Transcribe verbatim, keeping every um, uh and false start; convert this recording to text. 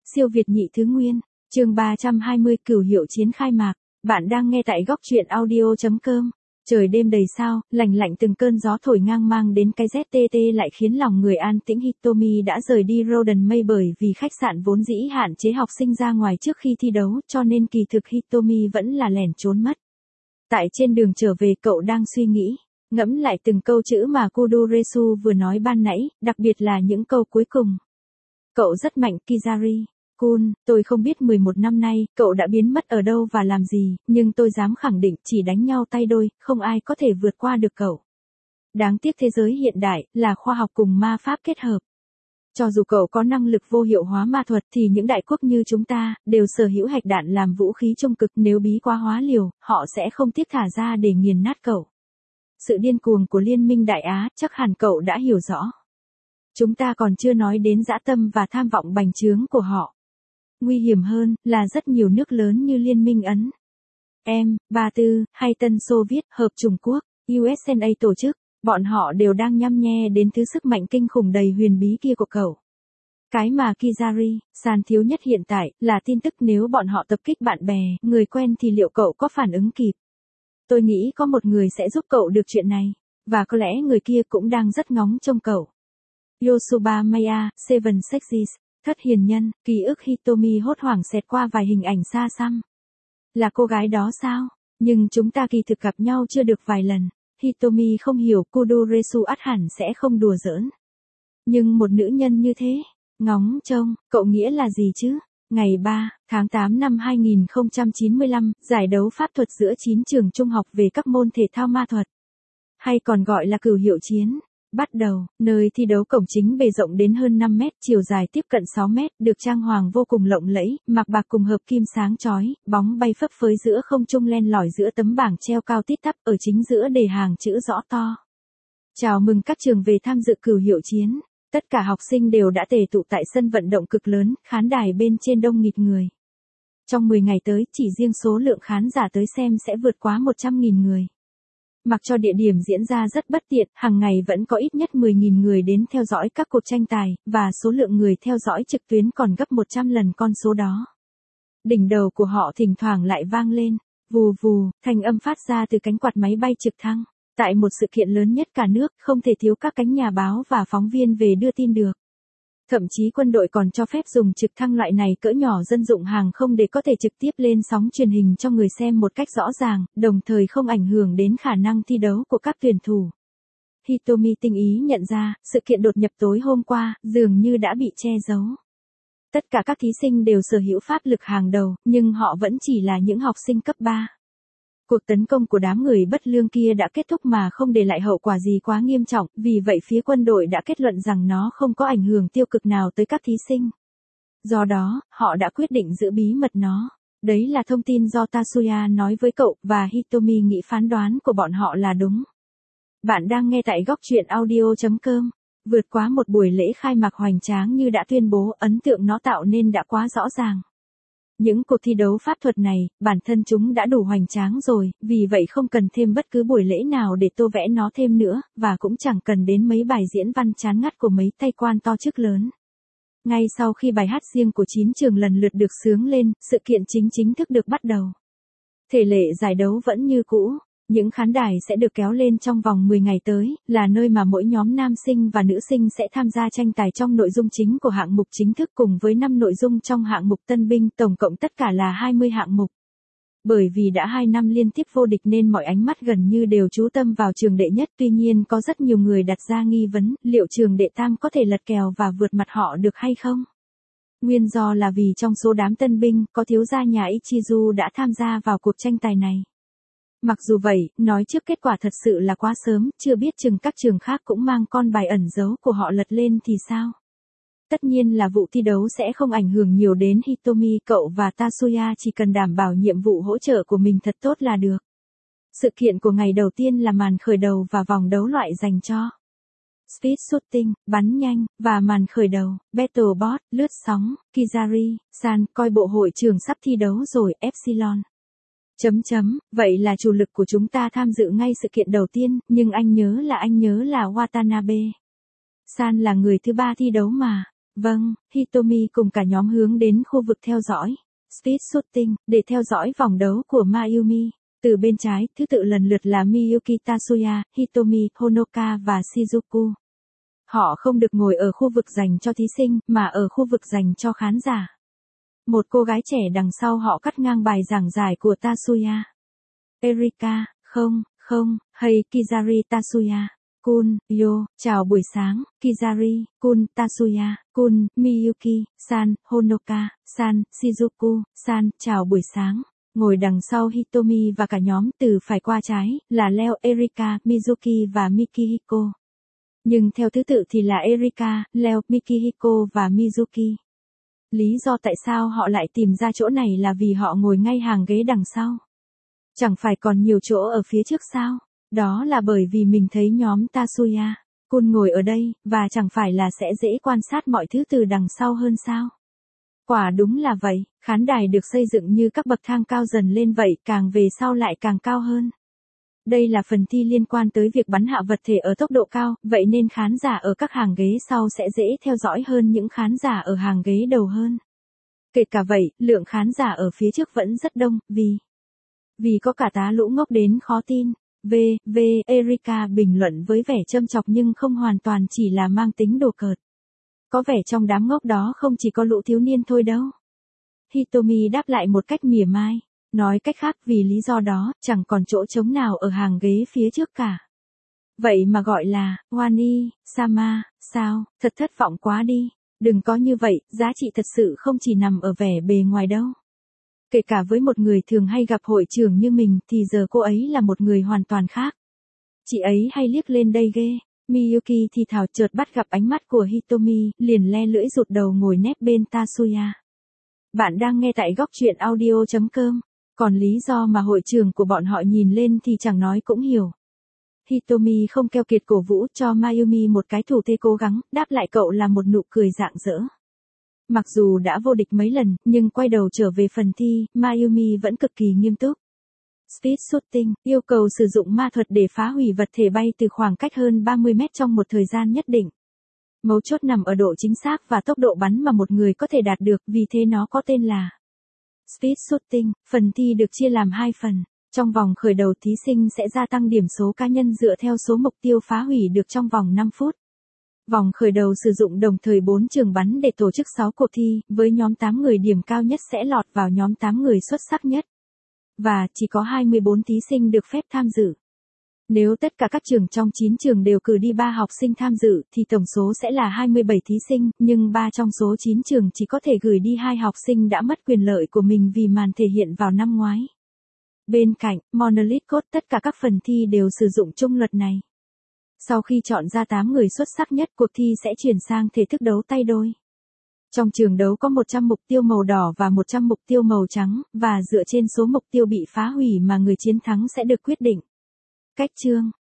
Siêu Việt nhị thứ nguyên, chương ba trăm hai mươi cửu hiệu chiến khai mạc. Bạn đang nghe tại góc truyện audio chấm com. Trời đêm đầy sao, lạnh lạnh từng cơn gió thổi ngang mang đến cái rét tê tê lại khiến lòng người an tĩnh. Hitomi đã rời đi Roden May bởi vì khách sạn vốn dĩ hạn chế học sinh ra ngoài trước khi thi đấu, cho nên kỳ thực Hitomi vẫn là lẻn trốn mất. Tại trên đường trở về, cậu đang suy nghĩ, ngẫm lại từng câu chữ mà Kudoresu vừa nói ban nãy, đặc biệt là những câu cuối cùng. Cậu rất mạnh, Kizari. Kun, tôi không biết mười một năm nay, cậu đã biến mất ở đâu và làm gì, nhưng tôi dám khẳng định, chỉ đánh nhau tay đôi, không ai có thể vượt qua được cậu. Đáng tiếc thế giới hiện đại, là khoa học cùng ma pháp kết hợp. Cho dù cậu có năng lực vô hiệu hóa ma thuật thì những đại quốc như chúng ta, đều sở hữu hạch đạn làm vũ khí trung cực, nếu bí quá hóa liều, họ sẽ không tiếc thả ra để nghiền nát cậu. Sự điên cuồng của Liên minh Đại Á, chắc hẳn cậu đã hiểu rõ. Chúng ta còn chưa nói đến dã tâm và tham vọng bành trướng của họ. Nguy hiểm hơn, là rất nhiều nước lớn như Liên minh Ấn, em, Ba Tư, hay Tân Xô Viết, Hợp Trung Quốc, u ét en a tổ chức, bọn họ đều đang nhăm nhe đến thứ sức mạnh kinh khủng đầy huyền bí kia của cậu. Cái mà Kizari-san thiếu nhất hiện tại, là tin tức. Nếu bọn họ tập kích bạn bè, người quen thì liệu cậu có phản ứng kịp? Tôi nghĩ có một người sẽ giúp cậu được chuyện này, và có lẽ người kia cũng đang rất ngóng trông cậu. Yosuba Maya, Seven Sexes, Thất Hiền Nhân, ký ức. Hitomi hốt hoảng xẹt qua vài hình ảnh xa xăm. Là cô gái đó sao? Nhưng chúng ta kỳ thực gặp nhau chưa được vài lần. Hitomi không hiểu, Kudoresu ắt hẳn sẽ không đùa giỡn. Nhưng một nữ nhân như thế, ngóng trông, cậu nghĩa là gì chứ? Ngày ba tháng tám năm hai nghìn không trăm chín mươi lăm, giải đấu pháp thuật giữa chín trường trung học về các môn thể thao ma thuật, hay còn gọi là cửu hiệu chiến, bắt đầu. Nơi thi đấu cổng chính bề rộng đến hơn năm mét, chiều dài tiếp cận sáu mét, được trang hoàng vô cùng lộng lẫy, mạc bạc cùng hợp kim sáng chói, bóng bay phấp phới giữa không trung len lỏi giữa tấm bảng treo cao tít tắp, ở chính giữa đề hàng chữ rõ to: chào mừng các trường về tham dự cửu hiệu chiến. Tất cả học sinh đều đã tề tụ tại sân vận động cực lớn, khán đài bên trên đông nghịt người. Trong mười ngày tới, chỉ riêng số lượng khán giả tới xem sẽ vượt quá một trăm nghìn người. Mặc cho địa điểm diễn ra rất bất tiện, hàng ngày vẫn có ít nhất mười nghìn người đến theo dõi các cuộc tranh tài, và số lượng người theo dõi trực tuyến còn gấp một trăm lần con số đó. Đỉnh đầu của họ thỉnh thoảng lại vang lên, vù vù, thanh âm phát ra từ cánh quạt máy bay trực thăng. Tại một sự kiện lớn nhất cả nước, không thể thiếu các cánh nhà báo và phóng viên về đưa tin được. Thậm chí quân đội còn cho phép dùng trực thăng loại này cỡ nhỏ dân dụng hàng không để có thể trực tiếp lên sóng truyền hình cho người xem một cách rõ ràng, đồng thời không ảnh hưởng đến khả năng thi đấu của các tuyển thủ. Hitomi tinh ý nhận ra, sự kiện đột nhập tối hôm qua, dường như đã bị che giấu. Tất cả các thí sinh đều sở hữu pháp lực hàng đầu, nhưng họ vẫn chỉ là những học sinh cấp ba. Cuộc tấn công của đám người bất lương kia đã kết thúc mà không để lại hậu quả gì quá nghiêm trọng, vì vậy phía quân đội đã kết luận rằng nó không có ảnh hưởng tiêu cực nào tới các thí sinh. Do đó, họ đã quyết định giữ bí mật nó. Đấy là thông tin do Tatsuya nói với cậu, và Hitomi nghĩ phán đoán của bọn họ là đúng. Bạn đang nghe tại góc truyện audio chấm com. Vượt quá một buổi lễ khai mạc hoành tráng như đã tuyên bố, ấn tượng nó tạo nên đã quá rõ ràng. Những cuộc thi đấu pháp thuật này, bản thân chúng đã đủ hoành tráng rồi, vì vậy không cần thêm bất cứ buổi lễ nào để tô vẽ nó thêm nữa, và cũng chẳng cần đến mấy bài diễn văn chán ngắt của mấy tay quan to chức lớn. Ngay sau khi bài hát riêng của chín trường lần lượt được xướng lên, sự kiện chính chính thức được bắt đầu. Thể lệ giải đấu vẫn như cũ. Những khán đài sẽ được kéo lên trong vòng mười ngày tới, là nơi mà mỗi nhóm nam sinh và nữ sinh sẽ tham gia tranh tài trong nội dung chính của hạng mục chính thức cùng với năm nội dung trong hạng mục tân binh, tổng cộng tất cả là hai mươi hạng mục. Bởi vì đã hai năm liên tiếp vô địch nên mọi ánh mắt gần như đều chú tâm vào trường đệ nhất, tuy nhiên có rất nhiều người đặt ra nghi vấn, liệu trường đệ tam có thể lật kèo và vượt mặt họ được hay không? Nguyên do là vì trong số đám tân binh, có thiếu gia nhà Ichizu đã tham gia vào cuộc tranh tài này. Mặc dù vậy, nói trước kết quả thật sự là quá sớm, chưa biết chừng các trường khác cũng mang con bài ẩn giấu của họ lật lên thì sao. Tất nhiên là vụ thi đấu sẽ không ảnh hưởng nhiều đến Hitomi, cậu và Tatsuya chỉ cần đảm bảo nhiệm vụ hỗ trợ của mình thật tốt là được. Sự kiện của ngày đầu tiên là màn khởi đầu và vòng đấu loại dành cho Speed Shooting, bắn nhanh, và màn khởi đầu, Battle Bot, lướt sóng. Kizari-san, coi bộ hội trường sắp thi đấu rồi, Epsilon. Chấm chấm, vậy là chủ lực của chúng ta tham dự ngay sự kiện đầu tiên, nhưng anh nhớ là anh nhớ là Watanabe San là người thứ ba thi đấu mà. Vâng, Hitomi cùng cả nhóm hướng đến khu vực theo dõi. Speed Shooting, để theo dõi vòng đấu của Mayumi. Từ bên trái, thứ tự lần lượt là Miyuki Tatsuya, Hitomi, Honoka và Shizuku. Họ không được ngồi ở khu vực dành cho thí sinh, mà ở khu vực dành cho khán giả. Một cô gái trẻ đằng sau họ cắt ngang bài giảng giải của Tatsuya. Erika, không, không, hay Kizari Tatsuya. Kun, yo, chào buổi sáng, Kizari, Kun, Tatsuya, Kun, Miyuki, San, Honoka, San, Shizuku, San, chào buổi sáng. Ngồi đằng sau Hitomi và cả nhóm từ phải qua trái, là Leo, Erika, Mizuki và Mikihiko. Nhưng theo thứ tự thì là Erika, Leo, Mikihiko và Mizuki. Lý do tại sao họ lại tìm ra chỗ này là vì họ ngồi ngay hàng ghế đằng sau. Chẳng phải còn nhiều chỗ ở phía trước sao? Đó là bởi vì mình thấy nhóm Tatsuya, Kun ngồi ở đây, và chẳng phải là sẽ dễ quan sát mọi thứ từ đằng sau hơn sao? Quả đúng là vậy, khán đài được xây dựng như các bậc thang cao dần lên vậy, càng về sau lại càng cao hơn. Đây là phần thi liên quan tới việc bắn hạ vật thể ở tốc độ cao, vậy nên khán giả ở các hàng ghế sau sẽ dễ theo dõi hơn những khán giả ở hàng ghế đầu hơn. Kể cả vậy, lượng khán giả ở phía trước vẫn rất đông, vì... Vì có cả tá lũ ngốc đến khó tin. V, V, Erika bình luận với vẻ châm chọc nhưng không hoàn toàn chỉ là mang tính đùa cợt. Có vẻ trong đám ngốc đó không chỉ có lũ thiếu niên thôi đâu. Hitomi đáp lại một cách mỉa mai. Nói cách khác vì lý do đó, chẳng còn chỗ trống nào ở hàng ghế phía trước cả. Vậy mà gọi là, Wani, Sama, sao, thật thất vọng quá đi. Đừng có như vậy, giá trị thật sự không chỉ nằm ở vẻ bề ngoài đâu. Kể cả với một người thường hay gặp hội trưởng như mình thì giờ cô ấy là một người hoàn toàn khác. Chị ấy hay liếc lên đây ghê. Miyuki thì thào chợt bắt gặp ánh mắt của Hitomi, liền le lưỡi rụt đầu ngồi nép bên Tatsuya. Bạn đang nghe tại góc truyện audio chấm com. Còn lý do mà hội trưởng của bọn họ nhìn lên thì chẳng nói cũng hiểu. Hitomi không keo kiệt cổ vũ cho Mayumi một cái thủ thế cố gắng, đáp lại cậu là một nụ cười rạng rỡ. Mặc dù đã vô địch mấy lần, nhưng quay đầu trở về phần thi, Mayumi vẫn cực kỳ nghiêm túc. Speed Shooting, yêu cầu sử dụng ma thuật để phá hủy vật thể bay từ khoảng cách hơn ba mươi mét trong một thời gian nhất định. Mấu chốt nằm ở độ chính xác và tốc độ bắn mà một người có thể đạt được, vì thế nó có tên là Speed Shooting. Phần thi được chia làm hai phần. Trong vòng khởi đầu thí sinh sẽ gia tăng điểm số cá nhân dựa theo số mục tiêu phá hủy được trong vòng năm phút. Vòng khởi đầu sử dụng đồng thời bốn trường bắn để tổ chức sáu cuộc thi, với nhóm tám người điểm cao nhất sẽ lọt vào nhóm tám người xuất sắc nhất. Và chỉ có hai mươi bốn thí sinh được phép tham dự. Nếu tất cả các trường trong chín trường đều cử đi ba học sinh tham dự thì tổng số sẽ là hai mươi bảy thí sinh, nhưng ba trong số chín trường chỉ có thể gửi đi hai học sinh đã mất quyền lợi của mình vì màn thể hiện vào năm ngoái. Bên cạnh, Monolith Code tất cả các phần thi đều sử dụng chung luật này. Sau khi chọn ra tám người xuất sắc nhất, cuộc thi sẽ chuyển sang thể thức đấu tay đôi. Trong trường đấu có một trăm mục tiêu màu đỏ và một trăm mục tiêu màu trắng, và dựa trên số mục tiêu bị phá hủy mà người chiến thắng sẽ được quyết định. Cách chương,